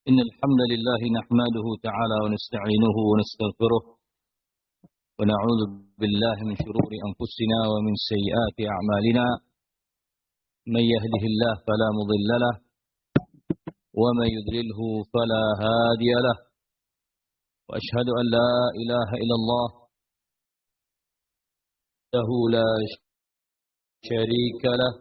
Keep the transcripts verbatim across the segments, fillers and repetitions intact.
إن الحمد لله نحمده تعالى ونستعينه ونستغفره ونعوذ بالله من شرور أنفسنا ومن سيئات أعمالنا من يهده الله فلا مضل له ومن يضلله فلا هادي له وأشهد أن لا إله إلا الله له لا شريك له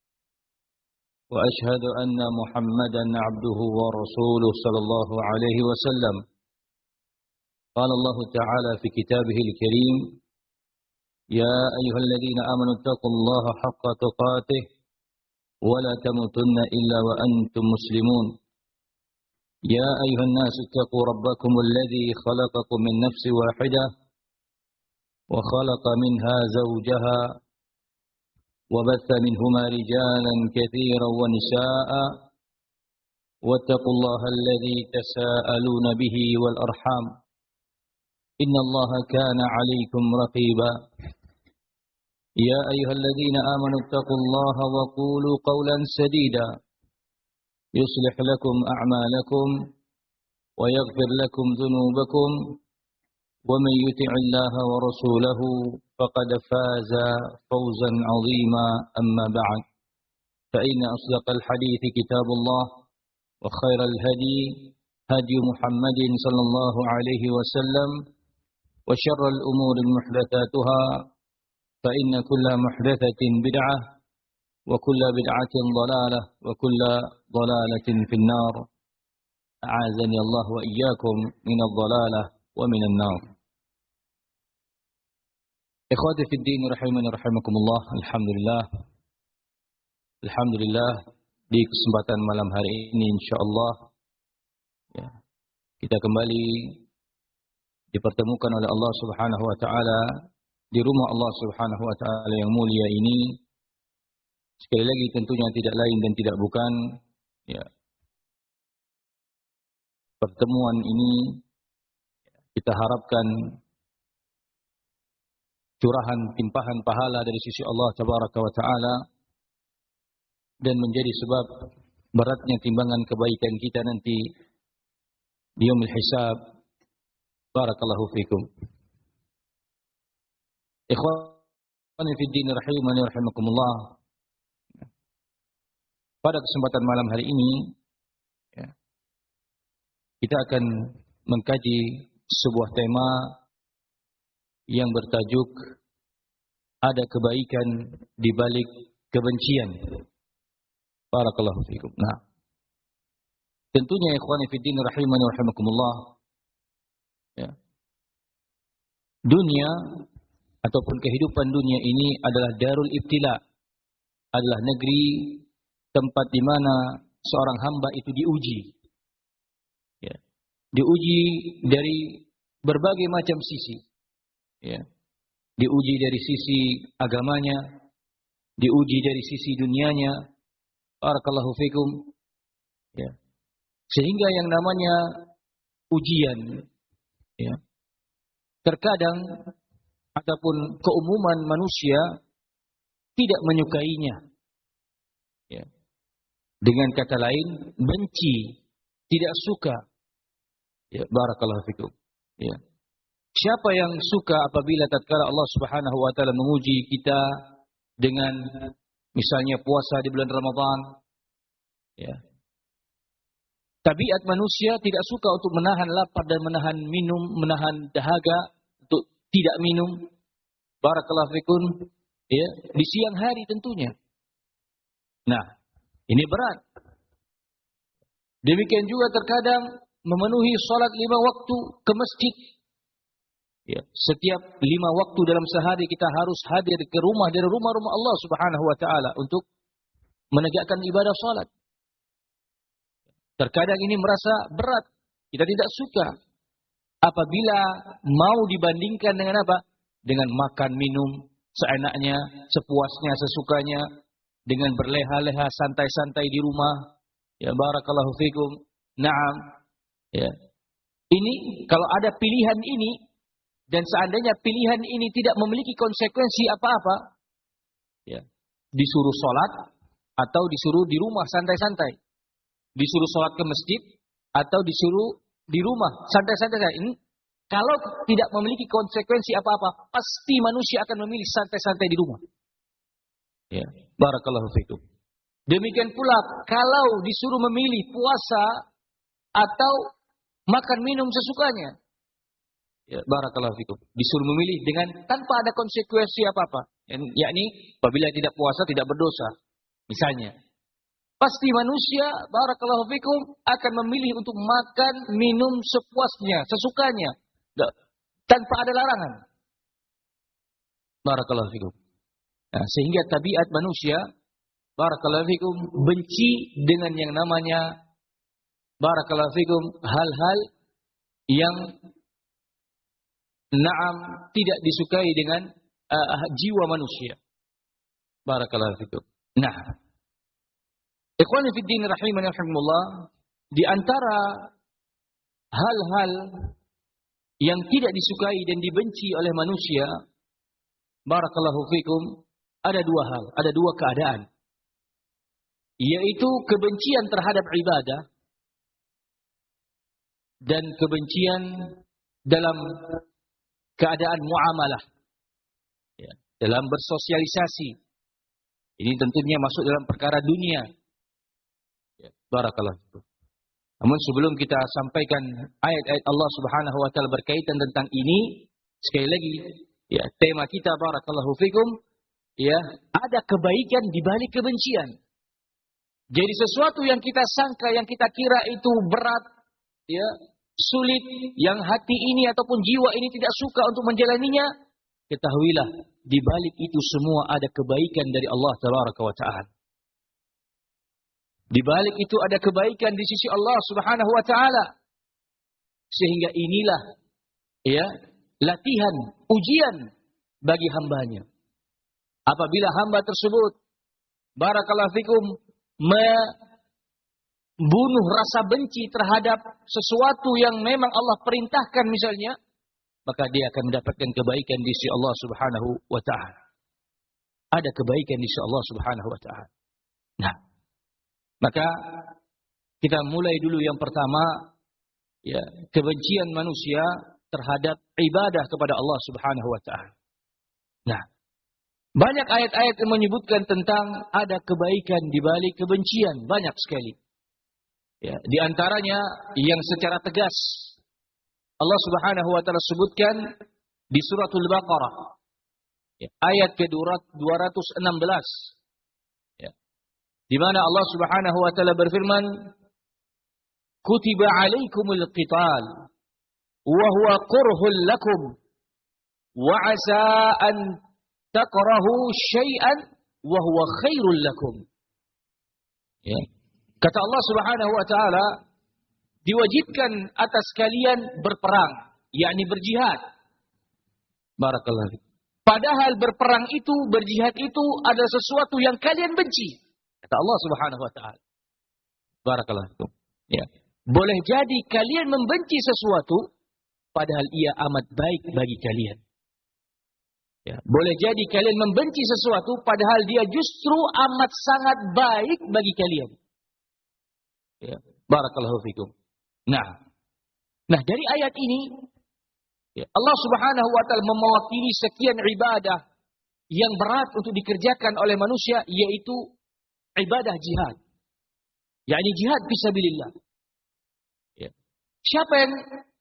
وأشهد أن محمدا عبده ورسوله صلى الله عليه وسلم. قال الله تعالى في كتابه الكريم: يا أيها الذين آمنوا اتقوا الله حق تقاته ولا تموتن إلا وأنتم مسلمون. يا أيها الناس اتقوا ربكم الذي خلقكم من نفس واحدة وخلق منها زوجها وبث منهما رجالا كثيرا ونساء واتقوا الله الذي تساءلون به والأرحام إن الله كان عليكم رقيبا. يا أيها الذين آمنوا اتقوا الله وقولوا قولا سديدا يصلح لكم أعمالكم ويغفر لكم ذنوبكم ومن يطع الله ورسوله فقد فاز فوزا عظيما. أما بعد، فإن أصدق الحديث كتاب الله وخير الهدي هدي محمد صلى الله عليه وسلم وشر الأمور محدثاتها فإن كل محدثة بدعة وكل بدعة ضلالة وكل ضلالة في النار. أعاذني الله وإياكم من الضلالة ومن النار. Ikhwati fid din rahimani rahimakumullah. Alhamdulillah. Alhamdulillah di kesempatan malam hari ini insyaallah ya, kita kembali dipertemukan oleh Allah Subhanahu wa taala di rumah Allah Subhanahu wa taala yang mulia ini. Sekali lagi tentunya tidak lain dan tidak bukan ya, pertemuan ini kita harapkan curahan timpahan pahala dari sisi Allah Tabaraka wa Ta'ala dan menjadi sebab beratnya timbangan kebaikan kita nanti di yaumil hisab. Barakallahu fikum. Ikhwani fid din rahimani rahimakumullah. Pada kesempatan malam hari ini ya, kita akan mengkaji sebuah tema yang bertajuk ada kebaikan di balik kebencian. Barakallahu fikum. Nah, tentunya ikhwani fiddin rahimani wa rahimakumullah ya, dunia ataupun kehidupan dunia ini adalah darul ibtila, adalah negeri tempat di mana seorang hamba itu diuji ya, diuji dari berbagai macam sisi ya, diuji dari sisi agamanya, diuji dari sisi dunianya. Barakallahu fikum ya. Sehingga yang namanya ujian ya, terkadang ataupun keumuman manusia tidak menyukainya ya. Dengan kata lain benci, tidak suka ya. Barakallahu fikum ya. Siapa yang suka apabila tatkala Allah Subhanahu wa taala menguji kita dengan misalnya puasa di bulan Ramadan ya. Tabiat manusia tidak suka untuk menahan lapar dan menahan minum, menahan dahaga untuk tidak minum. Barakallahu fikum ya, di siang hari tentunya. Nah, ini berat. Demikian juga terkadang memenuhi salat lima waktu ke masjid. Ya, setiap lima waktu dalam sehari kita harus hadir ke rumah dari rumah-rumah Allah Subhanahu wa taala untuk menegakkan ibadah salat. Terkadang ini merasa berat, kita tidak suka apabila mau dibandingkan dengan apa? Dengan makan minum seenaknya, sepuasnya, sesukanya, dengan berleha-leha santai-santai di rumah. Ya, barakallahu fikum. Naam. Ya. Ini kalau ada pilihan ini dan seandainya pilihan ini tidak memiliki konsekuensi apa-apa, ya, disuruh sholat atau disuruh di rumah santai-santai, disuruh sholat ke masjid atau disuruh di rumah santai-santai saja. Ini kalau tidak memiliki konsekuensi apa-apa, pasti manusia akan memilih santai-santai di rumah. Ya, barakallahu fikum. Demikian pula kalau disuruh memilih puasa atau makan minum sesukanya. Ya, barakallahu fikum. Disuruh memilih dengan tanpa ada konsekuensi apa-apa. Yakni apabila tidak puasa tidak berdosa. Misalnya. Pasti manusia barakallahu fikum akan memilih untuk makan minum sepuasnya, sesukanya. Tanpa ada larangan. Barakallahu fikum. Nah, sehingga tabiat manusia barakallahu fikum benci dengan yang namanya barakallahu fikum hal-hal yang na'am tidak disukai dengan uh, jiwa manusia. Barakallahu fikum. Nah, ikhwani fid din rahimani rahimakumullah, di antara hal-hal yang tidak disukai dan dibenci oleh manusia, barakallahu fikum, ada dua hal, ada dua keadaan. Yaitu kebencian terhadap ibadah dan kebencian dalam keadaan muamalah. Ya, dalam bersosialisasi. Ini tentunya masuk dalam perkara dunia. Ya, barakallahu fikum. Namun sebelum kita sampaikan ayat-ayat Allah Subhanahu wa taala berkaitan tentang ini, sekali lagi, ya, tema kita barakallahu fikum, ya, ada kebaikan di balik kebencian. Jadi sesuatu yang kita sangka, yang kita kira itu berat, ya, sulit, yang hati ini ataupun jiwa ini tidak suka untuk menjalaninya, ketahuilah di balik itu semua ada kebaikan dari Allah Tabaraka wa taala. Di balik itu ada kebaikan di sisi Allah Subhanahu wa taala. Sehingga inilah, ya, latihan, ujian bagi hambanya. Apabila hamba tersebut barakallahu fikum membunuh rasa benci terhadap sesuatu yang memang Allah perintahkan misalnya, maka dia akan mendapatkan kebaikan di sisi Allah Subhanahu wa taala. Ada kebaikan di sisi Allah Subhanahu wa taala. Nah, maka kita mulai dulu yang pertama, ya, kebencian manusia terhadap ibadah kepada Allah Subhanahu wa taala. Nah, banyak ayat-ayat yang menyebutkan tentang ada kebaikan di balik kebencian, banyak sekali. Ya, di antaranya yang secara tegas Allah Subhanahu wa taala sebutkan di suratul Baqarah, ya, ayat ke dua ratus enam belas. Ya, di mana Allah Subhanahu wa taala berfirman, "Kutiba 'alaikumul qital wa huwa kurhul lakum wa 'asa an takrahu syai'an wa huwa khairul lakum." Ya. Kata Allah Subhanahu wa taala, diwajibkan atas kalian berperang, yakni berjihad. Barakallahu. Padahal berperang itu, berjihad itu adalah sesuatu yang kalian benci. Kata Allah Subhanahu wa taala. Barakallahu. Ya. Boleh jadi kalian membenci sesuatu padahal ia amat baik bagi kalian. Ya, boleh jadi kalian membenci sesuatu padahal dia justru amat sangat baik bagi kalian. Ya, barakallahu fikum. Nah, nah dari ayat ini, ya, Allah Subhanahu wa taala mewakili sekian ibadah yang berat untuk dikerjakan oleh manusia, yaitu ibadah jihad. yakni jihad fisabilillah. Ya. Siapa yang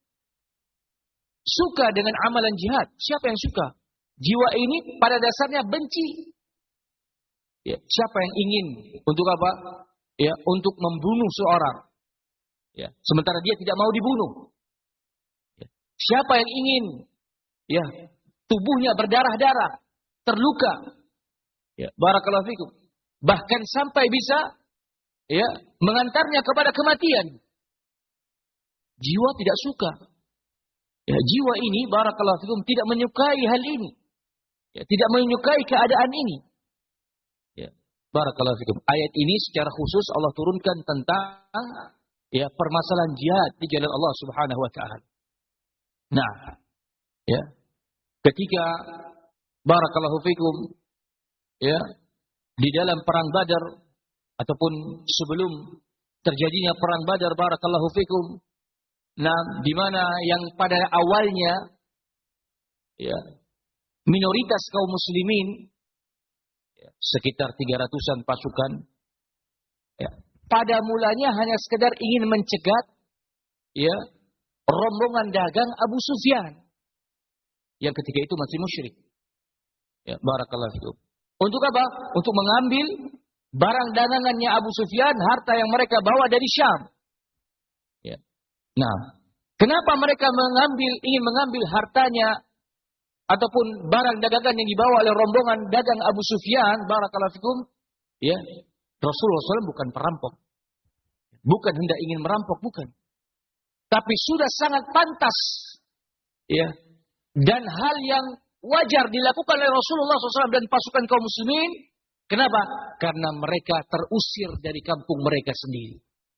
suka dengan amalan jihad? Siapa yang suka? Jiwa ini pada dasarnya benci. Ya. Siapa yang ingin untuk apa? Ya, untuk membunuh seorang. Ya. Sementara dia tidak mau dibunuh. Ya. Siapa yang ingin, ya, tubuhnya berdarah-darah, terluka? Ya. Barakallahu fikum. Bahkan sampai bisa, ya, mengantarnya kepada kematian. Jiwa tidak suka. Ya, jiwa ini barakallahu fikum tidak menyukai hal ini. Ya, tidak menyukai keadaan ini. Ya, barakallahu fikum. Ayat ini secara khusus Allah turunkan tentang, ya, permasalahan jihad di jalan Allah Subhanahu wa taala. Nah, ya, ketika barakallahu fikum, ya, di dalam perang Badar ataupun sebelum terjadinya perang Badar, barakallahu fikum. Nah, di mana yang pada awalnya ya, minoritas kaum muslimin ya, sekitar tiga ratusan pasukan ya, pada mulanya hanya sekedar ingin mencegat ya rombongan dagang Abu Sufyan yang ketika itu masih musyrik. Ya, barakallahu fikum. Untuk apa? Untuk mengambil barang dagangannya Abu Sufyan, harta yang mereka bawa dari Syam. Ya. Nah, kenapa mereka mengambil ingin mengambil hartanya ataupun barang dagangan yang dibawa oleh rombongan dagang Abu Sufyan, barakallahu fikum? Ya, Rasulullah shallallahu alaihi wasallam bukan perampok, bukan hendak ingin merampok, bukan. Tapi sudah sangat pantas, ya, dan hal yang wajar dilakukan oleh Rasulullah shallallahu alaihi wasallam dan pasukan kaum muslimin. Kenapa? Karena mereka terusir dari kampung mereka sendiri.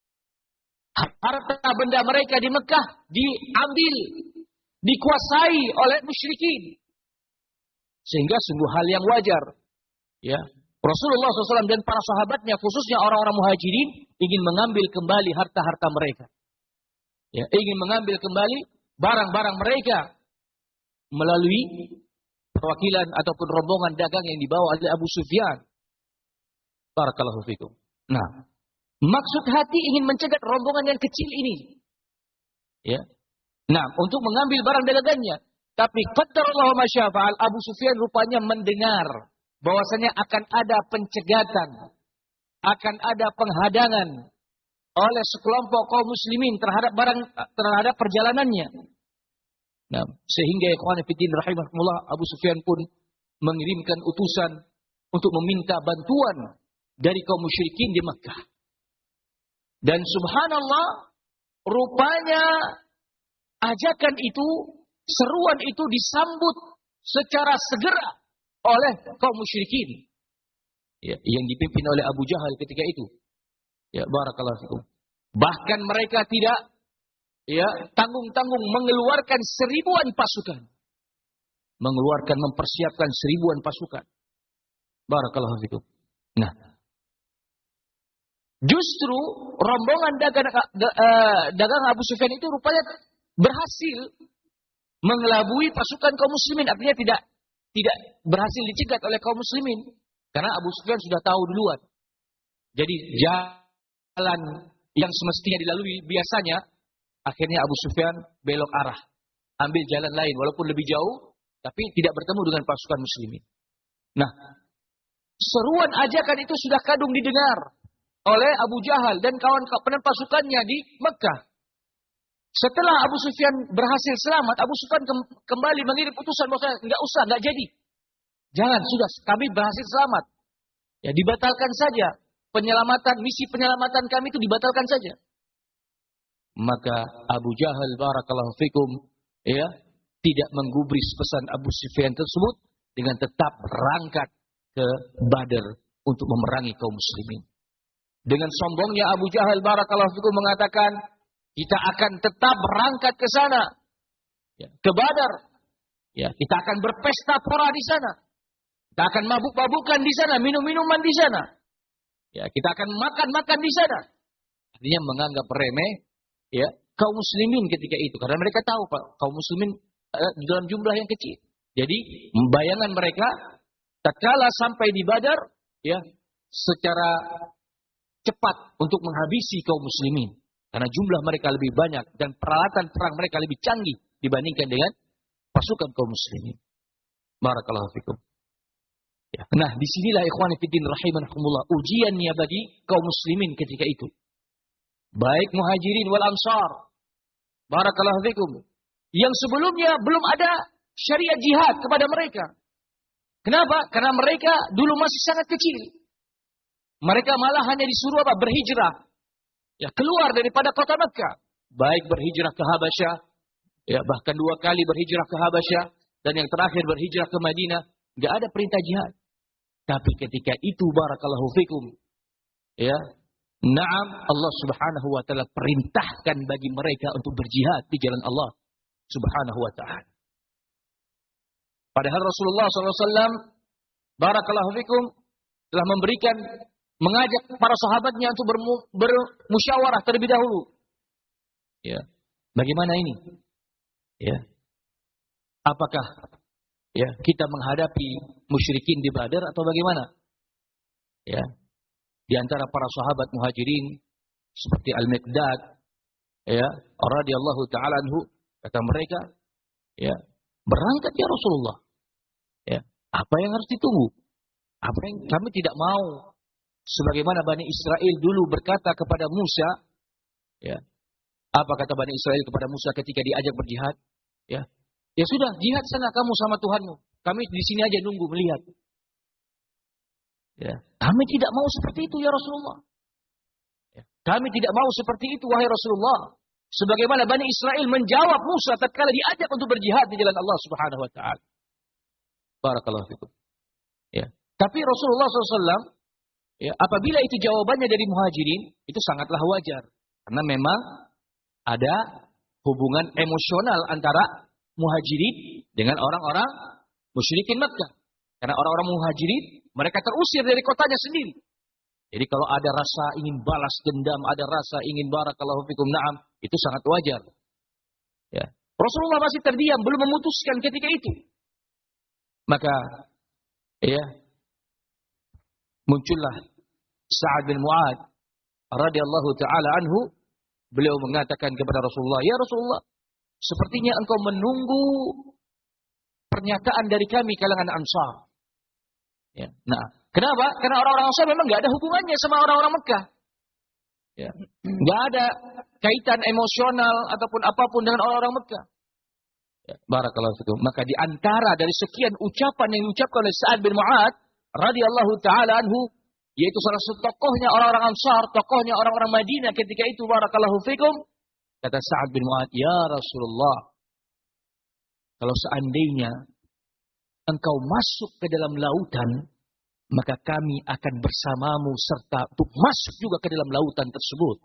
Harta benda mereka di Mekah diambil, dikuasai oleh musyrikin. Sehingga sungguh hal yang wajar. Ya, Rasulullah shallallahu alaihi wasallam dan para sahabatnya, khususnya orang-orang muhajirin, ingin mengambil kembali harta-harta mereka. Ya, ingin mengambil kembali barang-barang mereka melalui perwakilan ataupun rombongan dagang yang dibawa oleh Abu Sufyan. Barakallahu fikum. Nah, maksud hati ingin mencegat rombongan yang kecil ini. Ya. Nah, untuk mengambil barang dagangannya. Tapi qadarallahu ma syaa fa'al, Abu Sufyan rupanya mendengar bahwasanya akan ada pencegatan, akan ada penghadangan oleh sekelompok kaum muslimin terhadap barang terhadap perjalanannya. Nah, sehingga ikhwan fillah rahimahumullah, Abu Sufyan pun mengirimkan utusan untuk meminta bantuan dari kaum musyrikin di Makkah. Dan subhanallah, rupanya ajakan itu, seruan itu disambut secara segera oleh kaum musyrikin. Ya, yang dipimpin oleh Abu Jahal ketika itu. Ya, barakallahu fikum. Bahkan mereka tidak ya tanggung-tanggung mengeluarkan seribuan pasukan. Mengeluarkan, mempersiapkan seribuan pasukan. Barakallahu fikum. Nah, justru rombongan dagang, dagang Abu Sufyan itu rupanya berhasil mengelabui pasukan kaum muslimin. Artinya tidak tidak berhasil dicegat oleh kaum muslimin. Karena Abu Sufyan sudah tahu duluan. Jadi jalan yang semestinya dilalui biasanya, akhirnya Abu Sufyan belok arah. Ambil jalan lain walaupun lebih jauh, tapi tidak bertemu dengan pasukan muslimin. Nah, seruan ajakan itu sudah kadung didengar oleh Abu Jahal dan kawan-kawan pasukannya di Mekah. Setelah Abu Sufyan berhasil selamat, Abu Sufyan kembali mengirim utusan bahwa enggak usah, enggak jadi. Jangan, sudah kami berhasil selamat. Ya, dibatalkan saja penyelamatan, misi penyelamatan kami itu dibatalkan saja. Maka Abu Jahal barakallahu fikum ya, tidak menggubris pesan Abu Sufyan tersebut dengan tetap berangkat ke Badar untuk memerangi kaum muslimin. Dengan sombongnya Abu Jahal barakallahu fikum mengatakan, kita akan tetap berangkat ke sana, ya, ke Badar. Ya, kita akan berpesta pora di sana. Kita akan mabuk-mabukan di sana, minum-minuman di sana. Ya, kita akan makan-makan di sana. Artinya menganggap remeh ya kaum muslimin ketika itu, karena mereka tahu Pak, kaum muslimin eh, dalam jumlah yang kecil. Jadi bayangan mereka tatkala sampai di Badar ya secara cepat untuk menghabisi kaum muslimin. Karena jumlah mereka lebih banyak dan peralatan perang mereka lebih canggih dibandingkan dengan pasukan kaum muslimin. Barakallahu fikum. Ya. Nah, disinilah ikhwani fiddin rahimakumullah ujiannya bagi kaum muslimin ketika itu. Baik muhajirin wal ansar. Barakallahu fikum. Yang sebelumnya belum ada syariat jihad kepada mereka. Kenapa? Karena mereka dulu masih sangat kecil. Mereka malah hanya disuruh apa? Berhijrah. Ya, keluar daripada kota Makkah. Baik berhijrah ke Habasyah, ya bahkan dua kali berhijrah ke Habasyah, dan yang terakhir berhijrah ke Madinah. Enggak ada perintah jihad. Tapi ketika itu barakallahu fikum, ya, na'am, Allah Subhanahu wa taala perintahkan bagi mereka untuk berjihad di jalan Allah Subhanahu wa taala. Padahal Rasulullah shallallahu alaihi wasallam barakallahu fikum telah memberikan mengajak para sahabatnya untuk bermu, bermusyawarah terlebih dahulu. Ya, bagaimana ini? Ya, apakah ya kita menghadapi musyrikin di Badar atau bagaimana? Ya, di antara para sahabat muhajirin seperti Al-Miqdad, ya, radhiyallahu taala anhu, kata mereka, ya, berangkat ya Rasulullah. Ya, apa yang harus ditunggu? Apa yang kami tidak mau? Sebagaimana Bani Israel dulu berkata kepada Musa, ya, apa kata Bani Israel kepada Musa ketika diajak berjihad? Ya, ya sudah, jihad sana kamu sama Tuhanmu. Kami di sini aja nunggu melihat. Ya, kami tidak mau seperti itu ya Rasulullah. Ya, kami tidak mau seperti itu wahai Rasulullah. Sebagaimana Bani Israel menjawab Musa tatkala diajak untuk berjihad di jalan Allah Subhanahu wa taala. Barakallahu fikum. Ya, tapi Rasulullah shallallahu alaihi wasallam, ya, apabila itu jawabannya dari muhajirin, itu sangatlah wajar. Karena memang ada hubungan emosional antara muhajirin dengan orang-orang musyrikin Makkah. Karena orang-orang muhajirin, mereka terusir dari kotanya sendiri. Jadi kalau ada rasa ingin balas dendam, ada rasa ingin barakallahu fikum na'am, itu sangat wajar. Ya. Rasulullah masih terdiam, belum memutuskan ketika itu. Maka, ya, muncullah Sa'ad bin Mu'adz radhiyallahu taala anhu. Beliau mengatakan kepada Rasulullah, ya Rasulullah, sepertinya engkau menunggu pernyataan dari kami kalangan Ansar. Ya. Nah, kenapa? Karena orang-orang Ansar memang nggak ada hubungannya sama orang-orang Mekah. Ya. Nggak ada kaitan emosional ataupun apapun dengan orang-orang Mekah. Ya. Barakallahu fikum. Maka di antara dari sekian ucapan yang diucapkan oleh Sa'ad bin Mu'adz radhiyallahu taala anhu, yaitu salah satu tokohnya orang-orang Ansar, tokohnya orang-orang Madinah ketika itu, barakallahu fikum, kata Sa'ad bin Mu'adz, ya Rasulullah, kalau seandainya engkau masuk ke dalam lautan, maka kami akan bersamamu serta untuk masuk juga ke dalam lautan tersebut.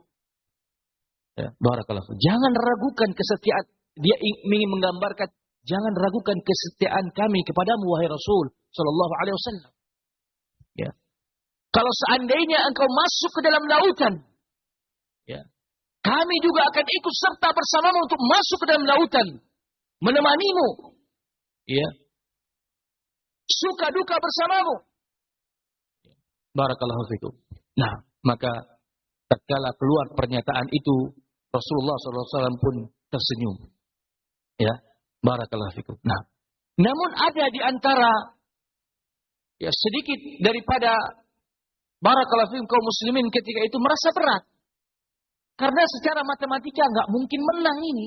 Ya, barakallahu. Jangan ragukan kesetiaan. Dia ingin menggambarkan, jangan ragukan kesetiaan kami kepadamu wahai Rasul sallallahu alaihi wasallam. Ya. Kalau seandainya engkau masuk ke dalam lautan, ya, kami juga akan ikut serta bersamamu untuk masuk ke dalam lautan, menemanimu. Ya. Suka duka bersamamu. Barakallahu fikum. Nah, maka tatkala keluar pernyataan itu, Rasulullah shallallahu alaihi wasallam pun tersenyum. Ya, barakallahu fikum. Nah, namun ada di antara ya sedikit daripada barakallahu fikum kaum muslimin ketika itu merasa berat. Karena secara matematika nggak mungkin menang ini.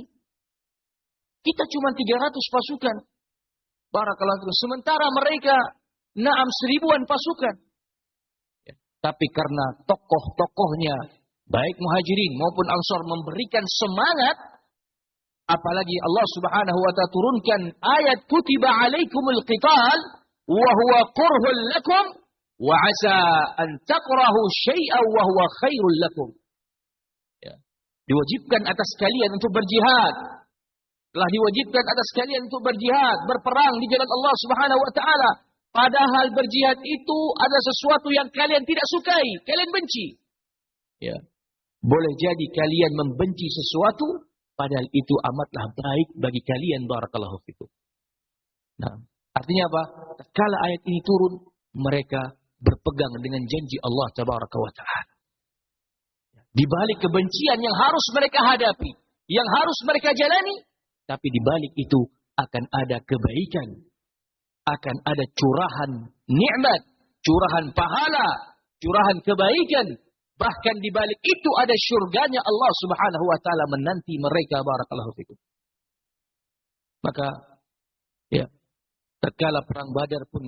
Kita cuma tiga ratus pasukan. Barakallahu fikum. Sementara mereka naam seribuan pasukan. Ya, tapi karena tokoh-tokohnya baik muhajirin maupun ansar memberikan semangat, apalagi Allah Subhanahu wa taala turunkan ayat kutiba alaikumul qital wa huwa kurhul lakum wa asa an takrahu syai'an wa huwa khairul lakum. Ya. Diwajibkan atas kalian untuk berjihad. Telah diwajibkan atas kalian untuk berjihad, berperang di jalan Allah Subhanahu wa taala. Padahal berjihad itu ada sesuatu yang kalian tidak sukai, kalian benci. Ya. Boleh jadi kalian membenci sesuatu, padahal itu amatlah baik bagi kalian, barakallahu fikum. Nah, artinya apa? Kala ayat ini turun, mereka berpegang dengan janji Allah tabaraka wa ta'ala. Di balik kebencian yang harus mereka hadapi, yang harus mereka jalani, tapi di balik itu akan ada kebaikan, akan ada curahan nikmat, curahan pahala, curahan kebaikan. Bahkan di balik itu ada syurganya Allah Subhanahu wa taala menanti mereka, barakallahu fikum. Maka ya, tatkala perang Badar pun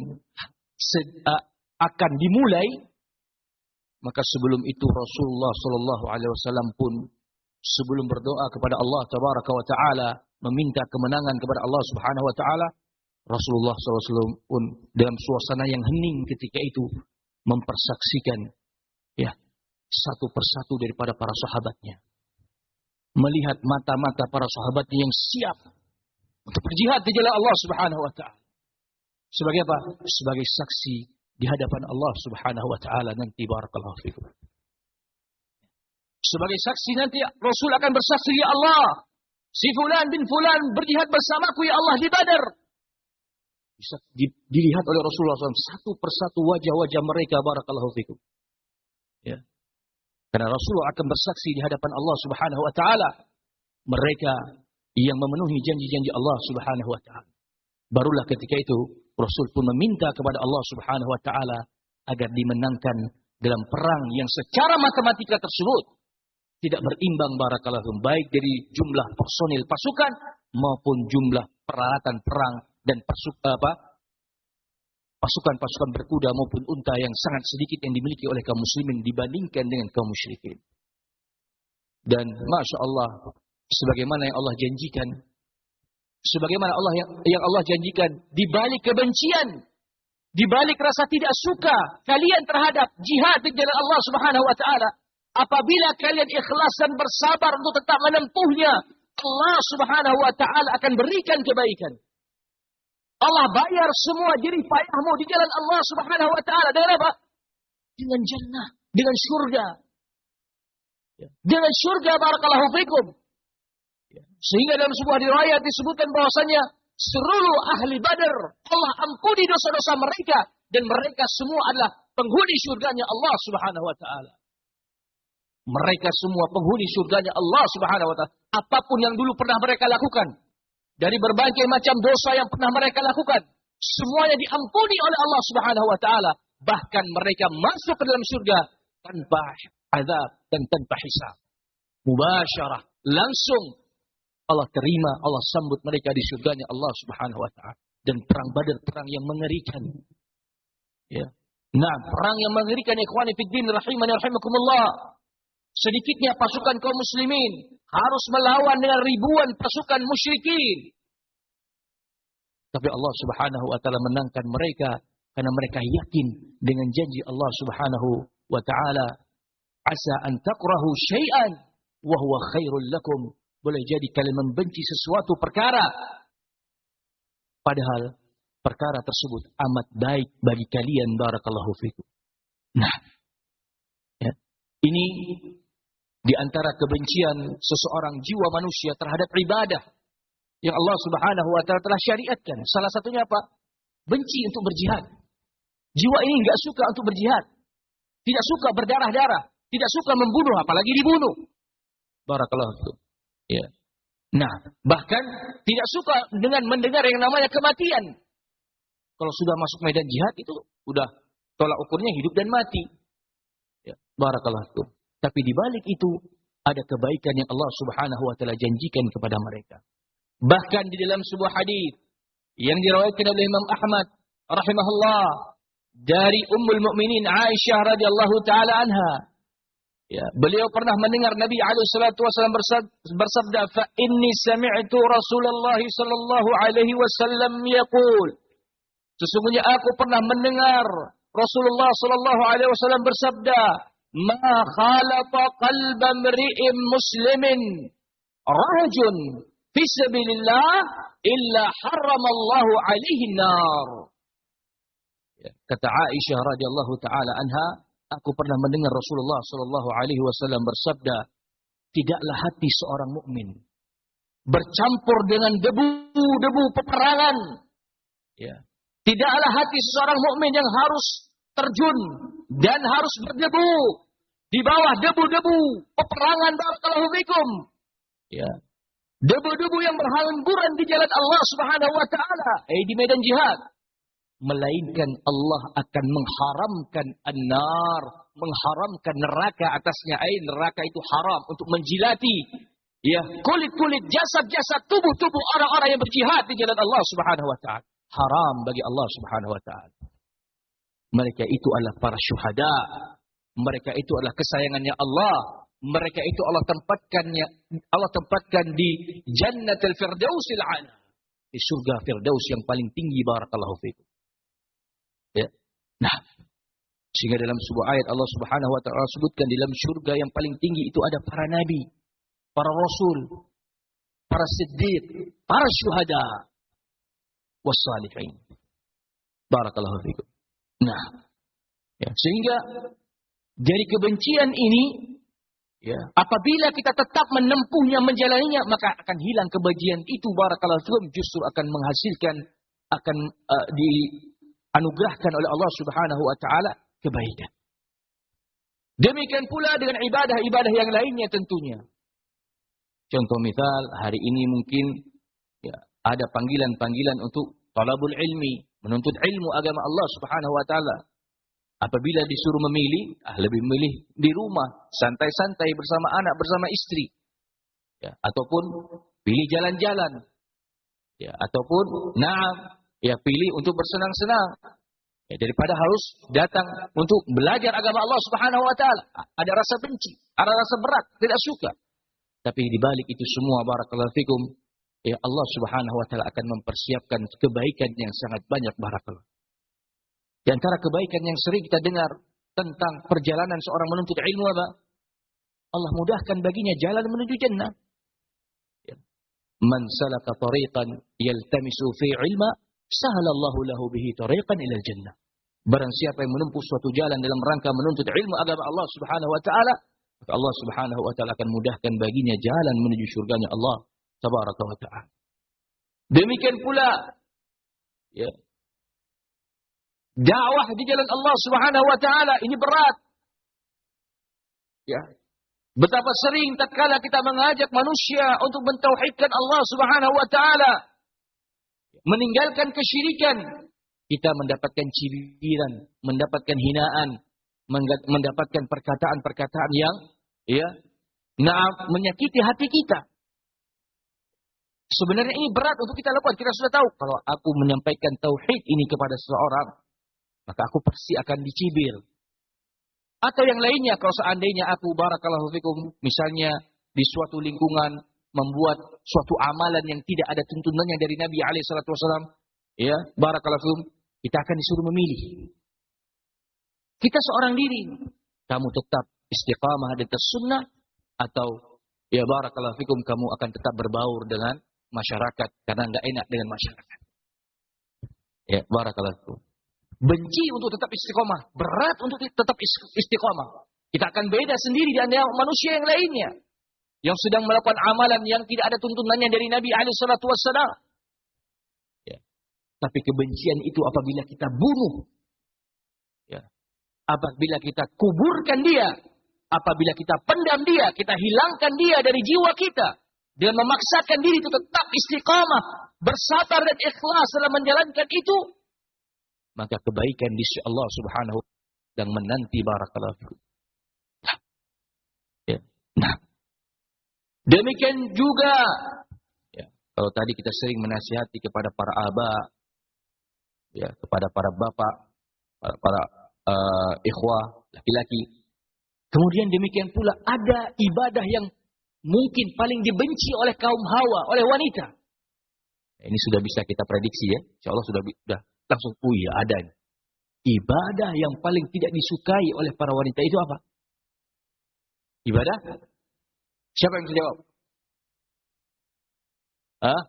akan dimulai, maka sebelum itu Rasulullah sallallahu alaihi wasallam pun sebelum berdoa kepada Allah tabaraka wa taala meminta kemenangan kepada Allah Subhanahu wa taala, Rasulullah sallallahu alaihi wasallam pun dalam suasana yang hening ketika itu mempersaksikan ya satu persatu daripada para sahabatnya. Melihat mata-mata para sahabatnya yang siap untuk berjihad di jalan Allah Subhanahu wa taala. Sebagai apa? Sebagai saksi di hadapan Allah Subhanahu wa taala nanti, barakallahu fikum. Sebagai saksi nanti Rasul akan bersaksi, ya Allah, si fulan bin fulan berjihad bersamaku ya Allah di Badar. Bisa dilihat oleh Rasulullah shallallahu alaihi wasallam satu persatu wajah-wajah mereka, barakallahu fikum. Ya. Karena Rasulullah akan bersaksi di hadapan Allah Subhanahu wa taala mereka yang memenuhi janji-janji Allah Subhanahu wa taala. Barulah ketika itu Rasul pun meminta kepada Allah Subhanahu wa taala agar dimenangkan dalam perang yang secara matematika tersebut tidak berimbang, barakallahu fikum, baik dari jumlah personil pasukan maupun jumlah peralatan perang dan pasuk, apa, pasukan-pasukan berkuda maupun unta yang sangat sedikit yang dimiliki oleh kaum muslimin dibandingkan dengan kaum musyrikin. Dan Masya Allah, sebagaimana yang Allah janjikan, sebagaimana Allah yang, yang Allah janjikan, di balik kebencian, di balik rasa tidak suka kalian terhadap jihad di jalan Allah Subhanahu wa taala, apabila kalian ikhlas dan bersabar untuk tetap menempuhnya, Allah Subhanahu wa taala akan berikan kebaikan. Allah bayar semua jerih payahmu di jalan Allah Subhanahu wa taala dengan apa? Dengan jannah, dengan surga. Dengan surga, barakallahu fikum. Sehingga dalam sebuah riwayat disebutkan bahwasanya seluruh ahli Badar Allah ampuni dosa-dosa mereka dan mereka semua adalah penghuni surganya Allah Subhanahu wa taala. Mereka semua penghuni surganya Allah Subhanahu wa taala. Apapun yang dulu pernah mereka lakukan, dari berbagai macam dosa yang pernah mereka lakukan, semuanya diampuni oleh Allah Subhanahu wa taala. Bahkan mereka masuk ke dalam surga tanpa azab dan tanpa hisab. Mubasyarah, langsung Allah terima, Allah sambut mereka di surganya Allah Subhanahu wa taala. Dan perang Badar perang yang mengerikan. Ya. Nah, perang yang mengerikan, ikhwani fid din rahimani rahimakumullah. Sedikitnya pasukan kaum muslimin harus melawan dengan ribuan pasukan musyrikin. Tapi Allah Subhanahu wa taala menangkan mereka karena mereka yakin dengan janji Allah Subhanahu wa taala, asa an takrahu syai'an wa huwa khairul lakum. Boleh jadi kalian membenci sesuatu perkara, padahal perkara tersebut amat baik bagi kalian, barakallahu fikum. Nah, ya, ini di antara kebencian seseorang jiwa manusia terhadap ibadah yang Allah Subhanahu wa taala telah syariatkan. Salah satunya apa? Benci untuk berjihad. Jiwa ini enggak suka untuk berjihad. Tidak suka berdarah-darah, tidak suka membunuh apalagi dibunuh. Barakallahu fikum. Ya. Nah, bahkan tidak suka dengan mendengar yang namanya kematian. Kalau sudah masuk medan jihad itu udah tolak ukurnya hidup dan mati. Ya, barakallahu fikum. Tapi di balik itu ada kebaikan yang Allah Subhanahu wa taala janjikan kepada mereka. Bahkan di dalam sebuah hadis yang diriwayatkan oleh Imam Ahmad rahimahullah dari Ummul Mukminin Aisyah radhiyallahu taala anha. Ya, beliau pernah mendengar Nabi alaihi salatu wasallam bersabda, "Fa inni sami'tu Rasulullah sallallahu alaihi wasallam yaqul." Sesungguhnya aku pernah mendengar Rasulullah sallallahu alaihi wasallam bersabda, "Ma khalaqa qalba mri'in muslimin rajun fi sabilillah illa harramallahu alaihi nar." Ya, kata Aisyah radhiyallahu taala anha, aku pernah mendengar Rasulullah sallallahu alaihi wasallam bersabda, tidaklah hati seorang mukmin bercampur dengan debu-debu peperangan. Ya. Tidaklah hati seorang mukmin yang harus terjun dan harus berdebu di bawah debu-debu peperangan, barakallahu fikum. Ya. Debu-debu yang berhamburan di jalan Allah Subhanahu wa taala, eh di medan jihad. Melainkan Allah akan mengharamkan an-nar, mengharamkan neraka atasnya. Ay, neraka itu haram untuk menjilati ya kulit-kulit, jasad-jasad, tubuh-tubuh orang-orang yang berjihad di jalan Allah Subhanahu wa taala. Haram bagi Allah Subhanahu wa taala. Mereka itu adalah para syuhada. Mereka itu adalah kesayangannya Allah. Mereka itu Allah tempatkannya Allah tempatkan di Jannatul Firdausil A'la. Di surga Firdaus yang paling tinggi, barakallahu fikum. Ya. Nah, sehingga dalam sebuah ayat Allah Subhanahu wa taala sebutkan di dalam surga yang paling tinggi itu ada para nabi, para rasul, para siddiq, para syuhada, wassalihin. Barakallahu fikum. Nah, ya, sehingga dari kebencian ini, ya, apabila kita tetap menempuhnya, menjalaninya, maka akan hilang kebencian itu. Barakallahu fikum, justru akan menghasilkan, akan uh, dianugerahkan oleh Allah Subhanahu wa taala kebaikan. Demikian pula dengan ibadah-ibadah yang lainnya tentunya. Contoh misal, hari ini mungkin ya, ada panggilan-panggilan untuk talabul ilmi, menuntut ilmu agama Allah Subhanahu wa taala. Apabila disuruh memilih, ah, lebih memilih di rumah, santai-santai bersama anak, bersama istri. Ya, ataupun pilih jalan-jalan. Ya, ataupun na'am, ya pilih untuk bersenang-senang. Ya, daripada harus datang untuk belajar agama Allah Subhanahu wa taala. Ada rasa benci, ada rasa berat, tidak suka. Tapi di balik itu semua, barakallahu fikum, ya Allah Subhanahu wa taala akan mempersiapkan kebaikan yang sangat banyak, barakallahu. Di antara kebaikan yang sering kita dengar tentang perjalanan seorang menuntut ilmu apa? Allah mudahkan baginya jalan menuju jannah. Ya. Man salaka tariqan yaltamisu fi ilma, sahalallahu lahu bihi tariqan ilal jannah. Barang siapa yang menempuh suatu jalan dalam rangka menuntut ilmu agama Allah Subhanahu wa taala, maka Allah Subhanahu wa taala akan mudahkan baginya jalan menuju surganya Allah tabaraka wa taala. Demikian pula ya, dakwah di jalan Allah Subhanahu wa taala ini berat. Ya. Betapa sering tatkala kita mengajak manusia untuk mentauhidkan Allah Subhanahu wa taala, meninggalkan kesyirikan, kita mendapatkan cibiran, mendapatkan hinaan, mendapatkan perkataan-perkataan yang ya, nah, menyakiti hati kita. Sebenarnya ini berat untuk kita lakukan. Kita sudah tahu kalau aku menyampaikan tauhid ini kepada seseorang, maka aku pasti akan dicibir. Atau yang lainnya, kalau seandainya aku barakallahu fikum, misalnya di suatu lingkungan membuat suatu amalan yang tidak ada tuntunannya dari Nabi alaihi salatu wasallam, ya, barakallahu fikum, kita akan disuruh memilih. Kita seorang diri, kamu tetap istiqamah di atas sunnah, atau ya barakallahu fikum, kamu akan tetap berbaur dengan masyarakat karena enggak enak dengan masyarakat. Ya, barakallahu fikum. Benci untuk tetap istiqomah, berat untuk tetap istiqomah. Kita akan beda sendiri dengan manusia yang lainnya yang sedang melakukan amalan yang tidak ada tuntunannya dari Nabi alaihi salatu wassalam. Ya. Tapi kebencian itu apabila kita bunuh, ya, apabila kita kuburkan dia, apabila kita pendam dia, kita hilangkan dia dari jiwa kita, dengan memaksakan diri itu tetap istiqamah, bersabar dan ikhlas dalam menjalankan itu, maka kebaikan di sisi Allah Subhanahu wa taala yang menanti, barakallahu fikum. Ya. Nah, demikian juga ya, kalau tadi kita sering menasihati kepada para aba, ya, kepada para bapak, para, para uh, ikhwah laki-laki. Kemudian demikian pula ada ibadah yang mungkin paling dibenci oleh kaum hawa, oleh wanita. Ini sudah bisa kita prediksi ya. Insyaallah sudah sudah langsung, oh iya ada. Ibadah yang paling tidak disukai oleh para wanita itu apa? Ibadah? Siapa yang bisa jawab? Hah?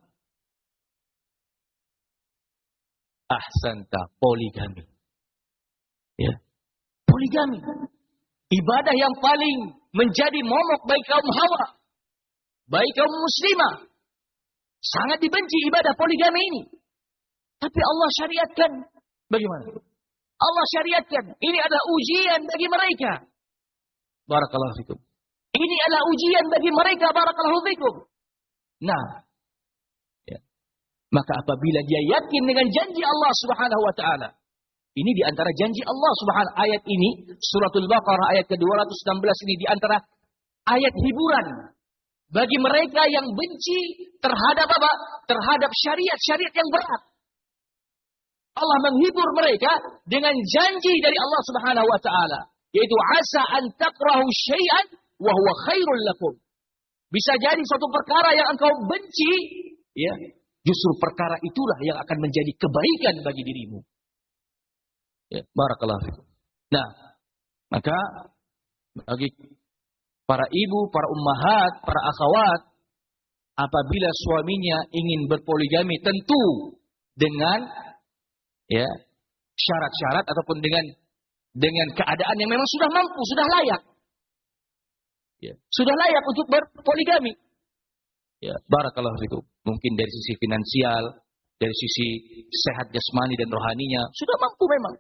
Ahsanta, poligami. Ya. Poligami. Ibadah yang paling menjadi momok bagi kaum hawa, bagi kaum muslimah. Sangat dibenci ibadah poligami ini. Tapi Allah syariatkan. Bagaimana? Allah syariatkan. Ini adalah ujian bagi mereka. Barakallahu fikum. Ini adalah ujian bagi mereka. Barakallahu fikum. Nah. Ya. Maka apabila dia yakin dengan janji Allah Subhanahu wa taala. Ini di antara janji Allah Subhanahu. Ayat ini, Suratul Baqarah ayat ke dua ratus enam belas ini di antara ayat hiburan bagi mereka yang benci terhadap apa? Terhadap syariat-syariat yang berat. Allah menghibur mereka dengan janji dari Allah Subhanahu wa taala, yaitu asa an takrahu syai'an wa huwa khairul lakum. Bisa jadi suatu perkara yang engkau benci, ya, justru perkara itulah yang akan menjadi kebaikan bagi dirimu. Ya, barakallahu fikum. Nah, maka bagi para ibu, para ummahat, para akhwat, apabila suaminya ingin berpoligami, tentu dengan ya syarat-syarat ataupun dengan dengan keadaan yang memang sudah mampu, sudah layak. Ya. Sudah layak untuk berpoligami. Ya, barakallahu fikum. Mungkin dari sisi finansial, dari sisi sehat jasmani dan rohaninya, sudah mampu memang.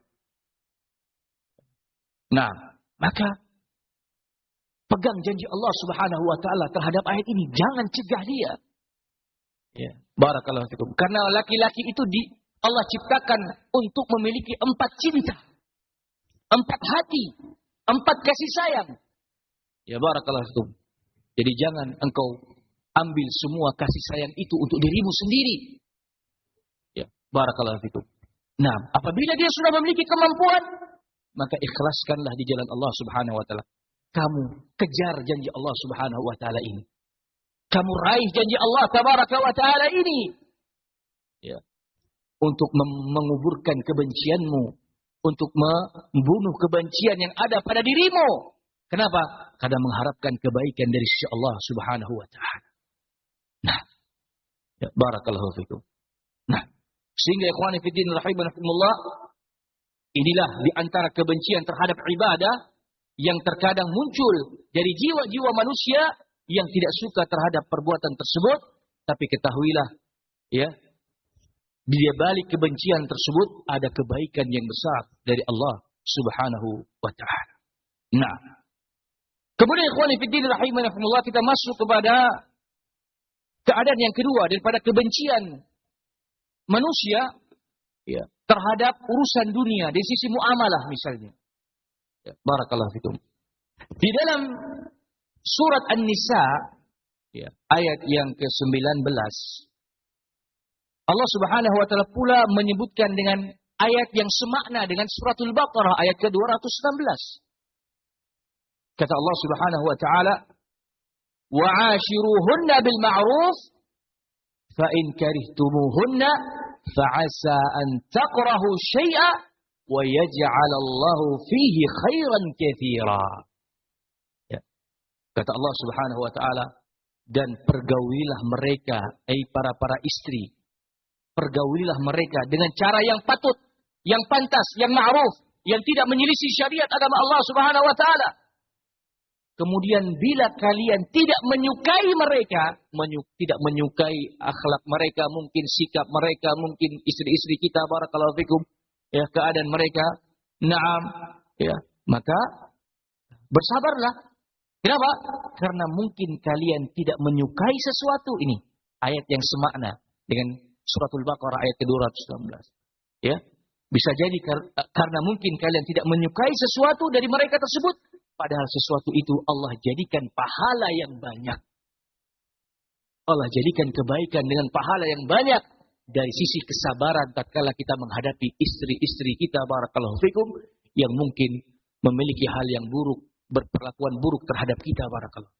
Nah, maka pegang janji Allah Subhanahu wa taala terhadap ayat ini, jangan cegah dia. Ya, barakallahu fikum. Karena laki-laki itu di Allah ciptakan untuk memiliki empat cinta, empat hati, empat kasih sayang. Ya, barakallahu fikum. Jadi jangan engkau ambil semua kasih sayang itu untuk dirimu sendiri. Ya, barakallahu fikum. Nah, apabila dia sudah memiliki kemampuan, maka ikhlaskanlah di jalan Allah Subhanahu wa taala. Kamu kejar janji Allah Subhanahu wa taala ini. Kamu raih janji Allah Tabaraka wa taala ini. Ya. Untuk menguburkan kebencianmu, untuk membunuh kebencian yang ada pada dirimu. Kenapa? Karena mengharapkan kebaikan dari sisi Allah Subhanahu wa taala. Nah, ya, barakallahu fikum. Nah, sehingga ikhwani fi din rahimakumullah, inilah di antara kebencian terhadap ibadah yang terkadang muncul dari jiwa-jiwa manusia yang tidak suka terhadap perbuatan tersebut, tapi ketahuilah, ya, di balik kebencian tersebut ada kebaikan yang besar dari Allah Subhanahu wa taala. Nah, kemudian ikhwani fi din rahimakumullah, kita masuk kepada keadaan yang kedua daripada kebencian manusia, ya, terhadap urusan dunia dari sisi muamalah misalnya. Ya, barakallahu fikum. Di dalam surat An-Nisa, ya, ayat yang ke sembilan belas, Allah Subhanahu wa taala pula menyebutkan dengan ayat yang semakna dengan suratul Baqarah ayat ke dua ratus enam belas. Kata Allah Subhanahu wa taala, "Wa'ashiruhunna bil ma'ruf fa in karihtumuhunna fa'asa an taqrahu syai'a wa yaj'alallahu fihi khairan katsira." Ya. Kata Allah Subhanahu wa taala, dan pergaulilah mereka, ai para-para istri, pergaulilah mereka dengan cara yang patut, yang pantas, yang ma'ruf, yang tidak menyelisih syariat agama Allah Subhanahu wa taala. Kemudian bila kalian tidak menyukai mereka, menyu, tidak menyukai akhlak mereka, mungkin sikap mereka, mungkin istri-istri kita, barakallahu fikum, ya, keadaan mereka, na'am, ya, maka bersabarlah. Kenapa? Karena mungkin kalian tidak menyukai sesuatu ini. Ayat yang semakna dengan suratul Baqarah ayat ke dua ratus enam belas. Ya, bisa jadi karena mungkin kalian tidak menyukai sesuatu dari mereka tersebut, padahal sesuatu itu Allah jadikan pahala yang banyak. Allah jadikan kebaikan dengan pahala yang banyak dari sisi kesabaran tatkala kita menghadapi istri-istri kita, barakallahu fikum, yang mungkin memiliki hal yang buruk, berperlakuan buruk terhadap kita, barakallahu.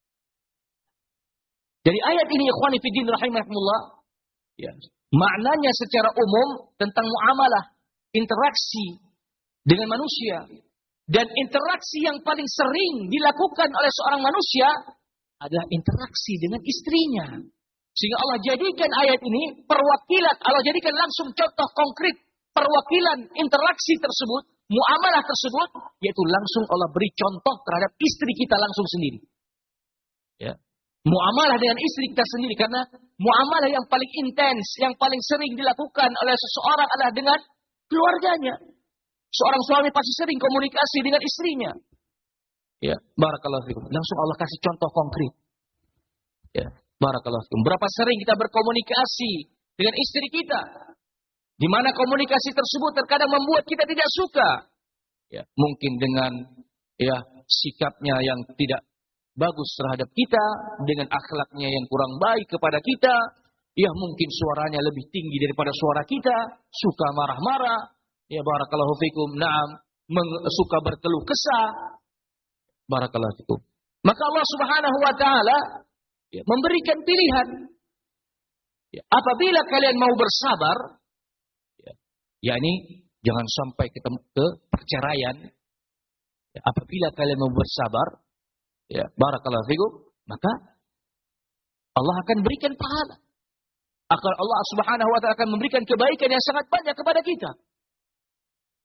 Dari ayat ini, ikhwani fi din rahimakumullah, ya, maknanya secara umum tentang muamalah, interaksi dengan manusia. Dan interaksi yang paling sering dilakukan oleh seorang manusia adalah interaksi dengan istrinya. Sehingga Allah jadikan ayat ini perwakilan, Allah jadikan langsung contoh konkret perwakilan interaksi tersebut, muamalah tersebut, yaitu langsung Allah beri contoh terhadap istri kita langsung sendiri. Ya. Muamalah dengan istri kita sendiri, karena muamalah yang paling intens, yang paling sering dilakukan oleh seseorang adalah dengan keluarganya. Seorang suami pasti sering komunikasi dengan istrinya. Ya, barakallahu fikum. Langsung Allah kasih contoh konkret. Ya, barakallahu fikum. Berapa sering kita berkomunikasi dengan istri kita? Di mana komunikasi tersebut terkadang membuat kita tidak suka. Ya, mungkin dengan, ya, sikapnya yang tidak bagus terhadap kita, dengan akhlaknya yang kurang baik kepada kita. Ya, mungkin suaranya lebih tinggi daripada suara kita, suka marah-marah. Ya, barakallahu fikum, na'am, suka berkeluh kesah. Barakallahu fikum. Maka Allah Subhanahu wa taala, ya, memberikan pilihan. Ya, apabila kalian mau bersabar, ya, yakni jangan sampai ketemu ke perceraian. Ya, apabila kalian mau bersabar, ya, barakallahu fikum, maka Allah akan berikan pahala. Akan Allah Subhanahu wa taala akan memberikan kebaikan yang sangat banyak kepada kita.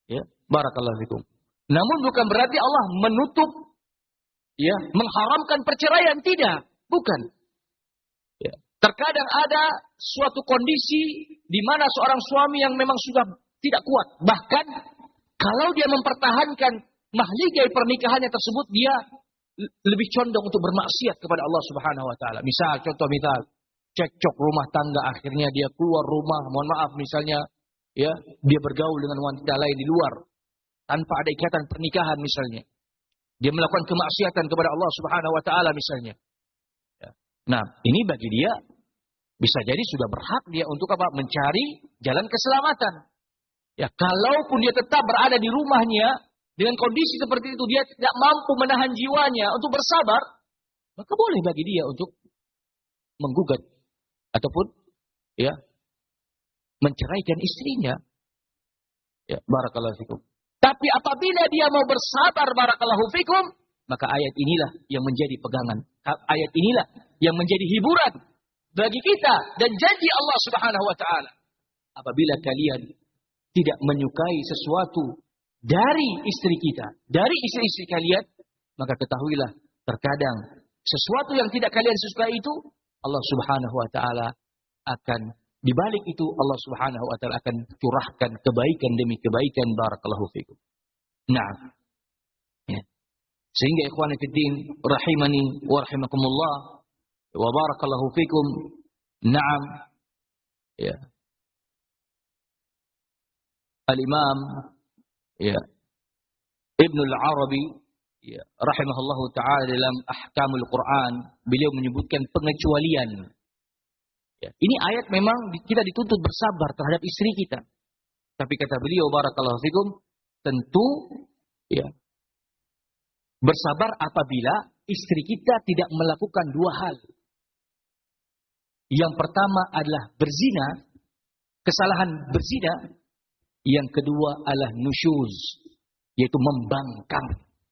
Ya, barakallahu fikum. Namun bukan berarti Allah menutup, ya, mengharamkan perceraian, tidak, bukan. Ya. Terkadang ada suatu kondisi di mana seorang suami yang memang sudah tidak kuat, bahkan kalau dia mempertahankan mahligai pernikahannya tersebut, dia lebih condong untuk bermaksiat kepada Allah Subhanahu wa taala. Misal, contoh misal, cekcok rumah tangga, akhirnya dia keluar rumah, mohon maaf misalnya, ya, dia bergaul dengan wanita lain di luar tanpa ada ikatan pernikahan misalnya. Dia melakukan kemaksiatan kepada Allah Subhanahu wa taala misalnya. Ya. Nah, ini bagi dia bisa jadi sudah berhak dia untuk apa? Mencari jalan keselamatan. Ya, kalaupun dia tetap berada di rumahnya dengan kondisi seperti itu, dia tidak mampu menahan jiwanya untuk bersabar, maka boleh bagi dia untuk menggugat ataupun, ya, menceraikan istrinya. Ya, barakallahu fikum. Tapi apabila dia mau bersabar, barakallahu fikum, maka ayat inilah yang menjadi pegangan. Ayat inilah yang menjadi hiburan bagi kita dan janji Allah Subhanahu wa taala. Apabila kalian tidak menyukai sesuatu dari istri kita, dari istri-istri kalian, maka ketahuilah terkadang sesuatu yang tidak kalian sukai itu Allah Subhanahu wa taala akan, di balik itu Allah Subhanahu wa taala akan curahkan kebaikan demi kebaikan, barakallahu fikum. Nah, ya. Sehingga ikhwani fiddin rahimani wa rahimakumullah wa barakallahu fikum. Naam, ya. Al-Imam, ya, Ibnu al-Arabi, ya, rahimahullahu taala, dalam Ahkamul Quran, beliau menyebutkan pengecualian. Ya, ini ayat memang kita dituntut bersabar terhadap istri kita. Tapi kata beliau barakallahu fikum, tentu, ya, bersabar apabila istri kita tidak melakukan dua hal. Yang pertama adalah berzina, kesalahan berzina. Yang kedua adalah nusyuz, yaitu membangkang.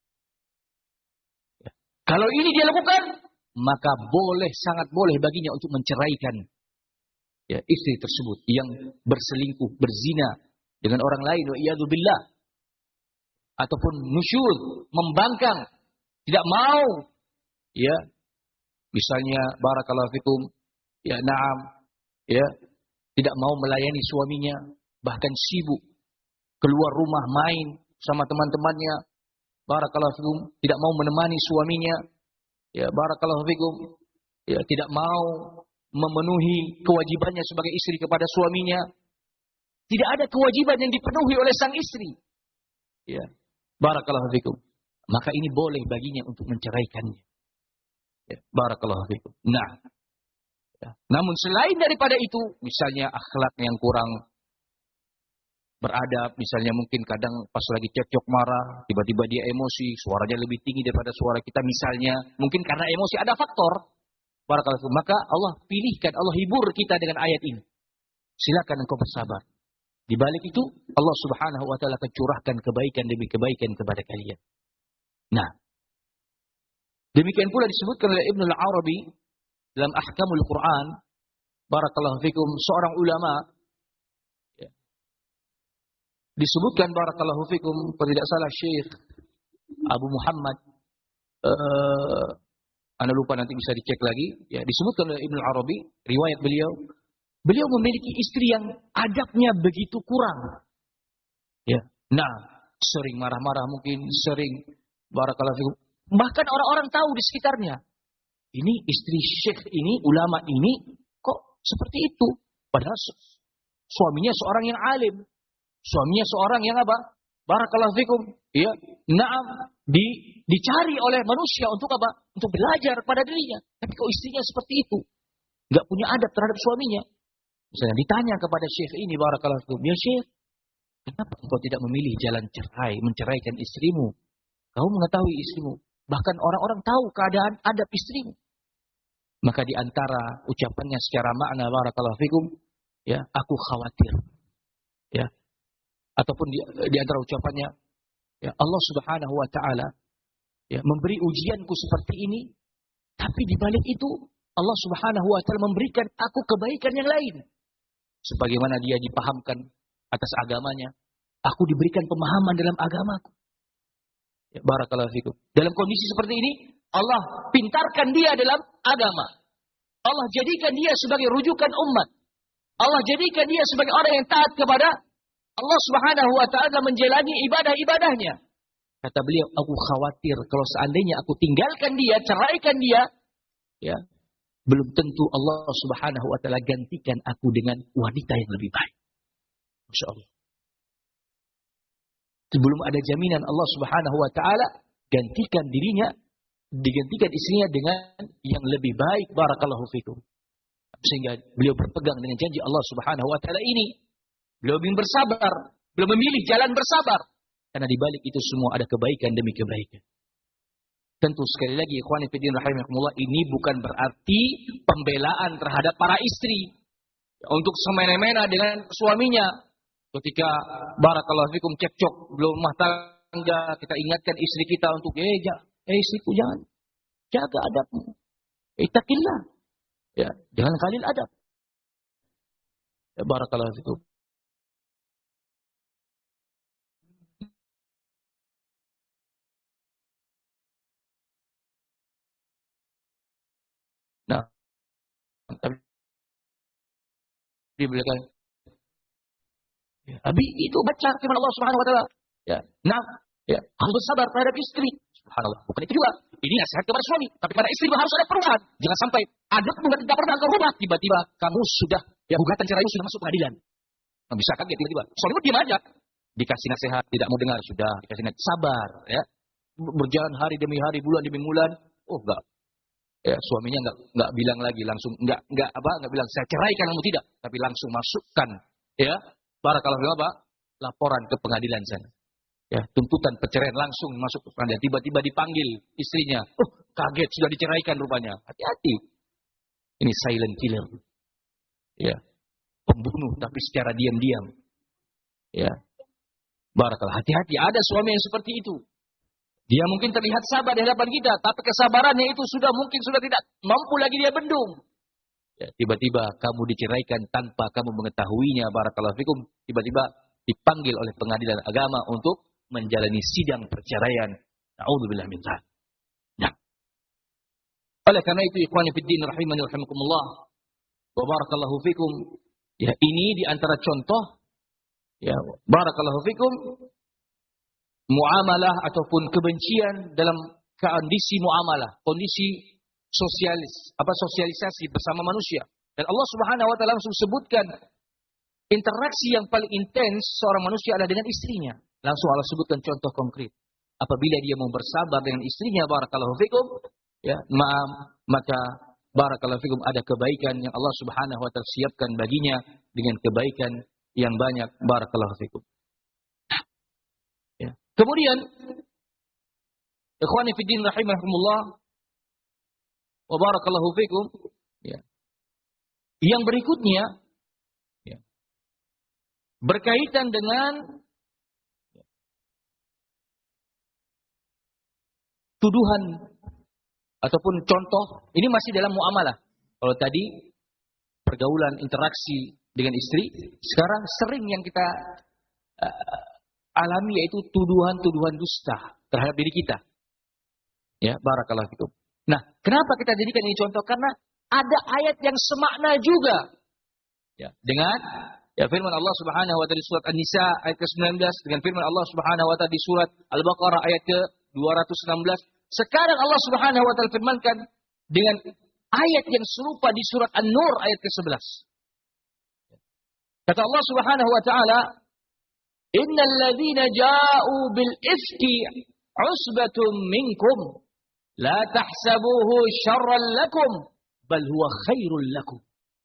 Ya. Kalau ini dia lakukan, maka boleh, sangat boleh baginya untuk menceraikan, ya, istri tersebut yang berselingkuh, berzina dengan orang lain, wa iyadu billah. Ataupun nusyuz, membangkang, tidak mau, ya, misalnya barakallahu fikum, ya, na'am, ya, tidak mau melayani suaminya, bahkan sibuk keluar rumah main sama teman-temannya, barakallahu fikum, tidak mau menemani suaminya, ya, barakallahu fikum, ya, tidak mau memenuhi kewajibannya sebagai istri kepada suaminya. Tidak ada kewajiban yang dipenuhi oleh sang istri, ya, barakallahu fikum. Maka ini boleh baginya untuk menceraikannya, ya, barakallahu fikum. Nah, ya, namun selain daripada itu, misalnya akhlak yang kurang beradab, misalnya mungkin kadang pas lagi cekcok marah, tiba-tiba dia emosi, suaranya lebih tinggi daripada suara kita misalnya, mungkin karena emosi, ada faktor, barakallahu, maka Allah pilihkan, Allah hibur kita dengan ayat ini. Silakan engkau bersabar. Di balik itu Allah Subhanahu wa taala akan curahkan kebaikan demi kebaikan kepada kalian. Nah, demikian pula disebutkan oleh Ibnu al-Arabi dalam Ahkamul Quran, barakallahu fikum, seorang ulama, disebutkan barakallahu fikum, kalau tidak salah Syekh Abu Muhammad, uh, anda lupa nanti bisa dicek lagi, ya, disebutkan oleh Ibnu Arabi, riwayat beliau, beliau memiliki istri yang adabnya begitu kurang. Ya. Nah, sering marah-marah mungkin, sering barakallahu fikum. Bahkan orang-orang tahu di sekitarnya, ini istri Syekh ini, ulama ini kok seperti itu, padahal suaminya seorang yang alim. Suaminya seorang yang apa? Barakallahu fikum. Ya, na'am, di, dicari oleh manusia untuk apa? Untuk belajar pada dirinya. Tapi kok istrinya seperti itu? Enggak punya adab terhadap suaminya. Misalnya ditanya kepada Syekh ini, barakallahu fikum, ya Syekh, kenapa engkau tidak memilih jalan cerai, menceraikan istrimu? Kau mengetahui istrimu. Bahkan orang-orang tahu keadaan adab istrimu. Maka di antara ucapannya secara makna, barakallahu fikum, ya, aku khawatir. Ya. Ataupun di, di antara ucapannya, ya, Allah Subhanahu wa taala, ya, memberi ujianku seperti ini, tapi di balik itu Allah Subhanahu wa taala memberikan aku kebaikan yang lain. Sebagaimana dia dipahamkan atas agamanya, Aku diberikan pemahaman dalam agamaku. Ya, barakallahu fikum. Dalam kondisi seperti ini, Allah pintarkan dia dalam agama. Allah jadikan dia sebagai rujukan umat. Allah jadikan dia sebagai orang yang taat kepada Allah Subhanahu wa taala menjalani ibadah-ibadahnya. Kata beliau, aku khawatir kalau seandainya aku tinggalkan dia, ceraikan dia, ya, belum tentu Allah Subhanahu wa taala gantikan aku dengan wanita yang lebih baik. Masya Allah. Sebelum ada jaminan Allah Subhanahu wa taala gantikan dirinya, digantikan istrinya dengan yang lebih baik. Barakallahu fikum. Sehingga beliau berpegang dengan janji Allah Subhanahu wa taala ini. Beliau ingin bersabar, beliau memilih jalan bersabar. Karena di balik itu semua ada kebaikan demi kebaikan. Tentu sekali lagi ikhwani fillah rahimakumullah, ini bukan berarti pembelaan terhadap para istri untuk semena-mena dengan suaminya. Ketika barakallahu fikum cekcok belum rumah tangga, kita ingatkan istri kita untuk eh, eh istriku jangan jaga adabmu. Ittaqillah. Ya, jangan khalil adab. Ya, barakallahu fikum. Nah, tapi diberikan. Ya, Abi itu baca firman Allah Subhanahu wa taala. Ya, nah, ya, harus bersabar terhadap istri. Subhanallah. Bukan itu juga. Ini nasihat kepada suami, tapi pada istri harus ada perubahan. Jangan sampai ada pun tidak pernah ke rumah, tiba-tiba kamu sudah ya gugatan cerai sudah masuk pengadilan. Nah, bisa kaget tiba-tiba. Suamimu diam aja. Dikasih nasihat, tidak mau dengar, sudah dikasih nasihat. Sabar, ya. Berjalan hari demi hari, bulan demi bulan. Oh, enggak. Ya, suaminya enggak enggak bilang lagi langsung enggak enggak apa enggak bilang saya ceraikan kamu, tidak, tapi langsung masukkan ya barakallahu fikum apa laporan ke pengadilan sana. Ya, tuntutan perceraian langsung masuk ke pengadilan. Tiba-tiba dipanggil istrinya. Oh, kaget sudah diceraikan rupanya. Hati-hati. Ini silent killer. Ya. Pembunuh tapi secara diam-diam. Ya. Barakallahu, hati-hati, ada suami yang seperti itu. Dia mungkin terlihat sabar di hadapan kita, tapi kesabarannya itu sudah mungkin sudah tidak mampu lagi dia bendung. Ya, tiba-tiba kamu diceraikan tanpa kamu mengetahuinya, barakallahu fikum. Tiba-tiba dipanggil oleh pengadilan agama untuk menjalani sidang perceraian. Na'udzubillah min dzalik. Nah. Oleh karena itu ikhwani fid din rahimani rahimakumullah wa barakallahu fikum, ya ini di antara contoh ya barakallahu fikum muamalah ataupun kebencian dalam kondisi muamalah, kondisi sosialis, apa sosialisasi bersama manusia. Dan Allah Subhanahu wa taala langsung sebutkan interaksi yang paling intens seorang manusia adalah dengan istrinya. Langsung Allah sebutkan contoh konkret. Apabila dia mau bersabar dengan istrinya, barakallahu fikum, ya, maka barakallahu fikum ada kebaikan yang Allah Subhanahu wa taala siapkan baginya dengan kebaikan yang banyak, barakallahu fikum. Ya. Kemudian ikhwani fid din rahimakumullah wa barakallahu fikum, ya. Yang berikutnya ya, berkaitan dengan ya, tuduhan ataupun contoh, ini masih dalam muamalah. Kalau tadi pergaulan interaksi dengan istri, sekarang sering yang kita uh, alami yaitu tuduhan-tuduhan dusta terhadap diri kita. Ya, barakallahu fikum. Nah, kenapa kita jadikan ini contoh? Karena ada ayat yang semakna juga. Ya, dengan ya firman Allah Subhanahu wa taala di surat An-Nisa ayat ke sembilan belas, dengan firman Allah Subhanahu wa taala di surat Al-Baqarah ayat ke dua ratus enam belas. Sekarang Allah Subhanahu wa taala firmankan dengan ayat yang serupa di surat An-Nur ayat ke sebelas. Kata Allah Subhanahu wa taala, "Innal ladzina ja'u bil ifki 'usbatun minkum la tahsabuhu syarran lakum bal huwa khairul lakum."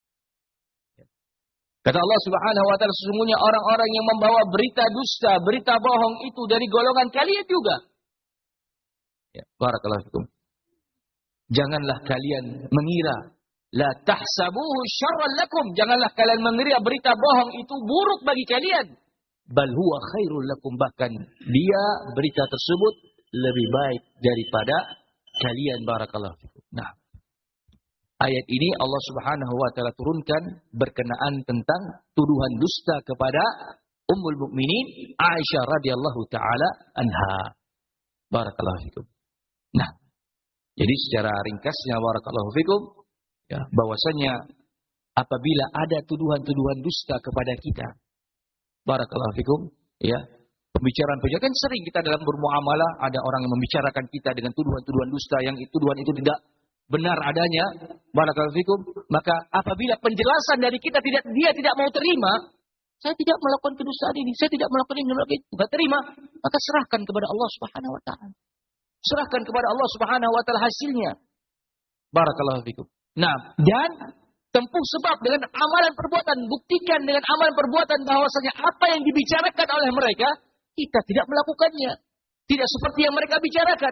Kata Allah Subhanahu wa taala, sesungguhnya orang-orang yang membawa berita dusta, berita bohong itu dari golongan kalian juga. Ya, barakallahu fikum. Janganlah kalian mengira, la tahsabuhu syarran lakum, janganlah kalian mengira berita bohong itu buruk bagi kalian. Bal huwa khairul lakum, bahkan dia berita tersebut lebih baik daripada kalian, barakallahu fikum. Nah, ayat ini Allah Subhanahu wa taala turunkan berkenaan tentang tuduhan dusta kepada Ummul Mukminin Aisyah radhiyallahu taala anha. Barakallahu fikum. Nah, jadi secara ringkasnya barakallahu fikum, ya, bahwasanya apabila ada tuduhan-tuduhan dusta kepada kita, barakallahu fikum, ya, pembicaraan-pembicaraan kan sering kita dalam bermuamalah ada orang yang membicarakan kita dengan tuduhan-tuduhan dusta yang itu tuduhan itu tidak benar adanya, barakallahu fikum, maka apabila penjelasan dari kita tidak dia tidak mau terima, saya tidak melakukan kedustaan ini, saya tidak melakukan ini, melakukan itu, enggak terima, maka serahkan kepada Allah Subhanahu wa taala. Serahkan kepada Allah Subhanahu wa taala hasilnya. Barakallahu fikum. Nah, dan tempuh sebab dengan amalan perbuatan, buktikan dengan amalan perbuatan bahwasanya apa yang dibicarakan oleh mereka kita tidak melakukannya. Tidak seperti yang mereka bicarakan.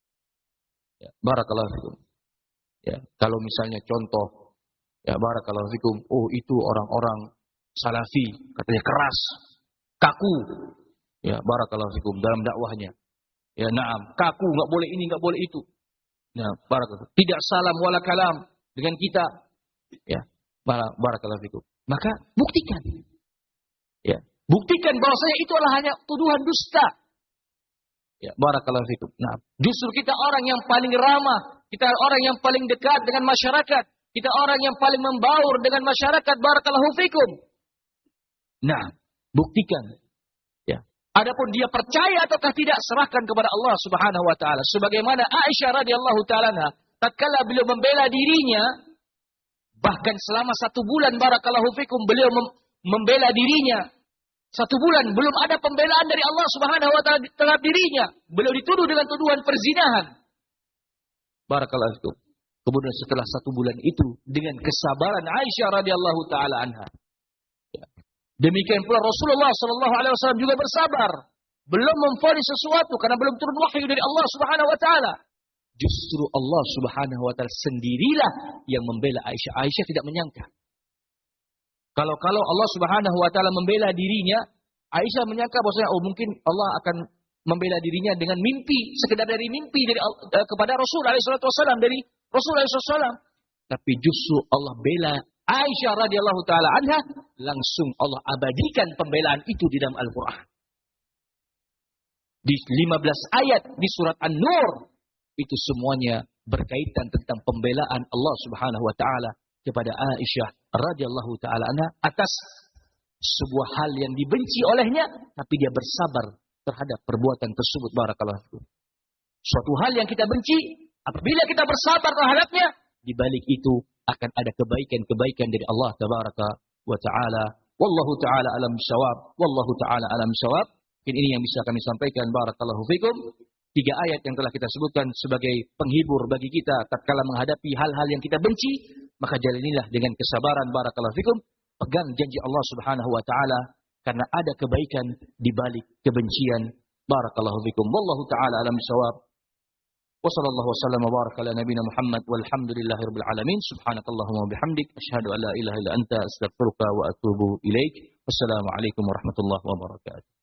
Ya, barakallahu fikum. Ya, kalau misalnya contoh, ya barakallahu fikum, oh itu orang-orang Salafi, katanya keras, kaku. Ya, barakallahu fikum dalam dakwahnya. Ya, na'am, kaku, enggak boleh ini, enggak boleh itu. Nah, barakallahu. Tidak salam wala kalam dengan kita. Ya, barakallahu fikum. Maka buktikan. Ya, buktikan bahwasanya itu adalah hanya tuduhan dusta. Ya, barakallahu fikum. Nah, justru kita orang yang paling ramah, kita orang yang paling dekat dengan masyarakat, kita orang yang paling membaur dengan masyarakat, barakallahu fikum. Nah, buktikan. Ya. Adapun dia percaya ataukah tidak, serahkan kepada Allah Subhanahu wa taala. Sebagaimana Aisyah radhiyallahu taala anha, tatkala beliau membela dirinya, bahkan selama satu bulan barakallahu fikum beliau mem membela dirinya. Satu bulan belum ada pembelaan dari Allah Subhanahu wa taala terhadap dirinya. Beliau dituduh dengan tuduhan perzinahan. Barakallahu fikum. Kemudian setelah satu bulan itu dengan kesabaran Aisyah radhiyallahu taala anha. Ya. Demikian pula Rasulullah sallallahu alaihi wasallam juga bersabar. Belum memvonis sesuatu karena belum turun wahyu dari Allah Subhanahu wa taala. Justru Allah Subhanahu wa taala sendirilah yang membela Aisyah. Aisyah tidak menyangka. Kalau-kalau Allah Subhanahu wa taala membela dirinya, Aisyah menyangka bahwasanya oh mungkin Allah akan membela dirinya dengan mimpi, sekedar dari mimpi dari uh, kepada Rasul alaihi wasallam, dari Rasul alaihi wasallam. Tapi justru Allah bela Aisyah radhiyallahu taala anha, langsung Allah abadikan pembelaan itu di dalam Al-Qur'an. Di lima belas ayat di surat An-Nur itu semuanya berkaitan tentang pembelaan Allah Subhanahu wa taala kepada Aisyah radhiyallahu taala anha atas sebuah hal yang dibenci olehnya, tapi dia bersabar terhadap perbuatan tersebut. Barakallahu fikum. Suatu hal yang kita benci, apabila kita bersabar terhadapnya, di balik itu akan ada kebaikan-kebaikan dari Allah tabaraka wa taala. Wallahu taala alam bisawab. Wallahu taala alam bisawab. Ini yang bisa kami sampaikan. Barakallahu fikum. Tiga ayat yang telah kita sebutkan sebagai penghibur bagi kita tatkala menghadapi hal-hal yang kita benci, maka jalanilah dengan kesabaran. Barakallahu fikum. Pegang janji Allah Subhanahu wa taala karena ada kebaikan di balik kebencian. Barakallahu fikum. Wallahu taala alam bisawab. Wa sallallahu wasallam wa baraka ala nabiyyina Muhammad walhamdulillahi rabbil alamin. Subhanakallahumma wa bihamdik asyhadu an la ilaha illa anta astaghfiruka wa atubu ilaik. Wassalamu alaikum warahmatullahi wabarakatuh.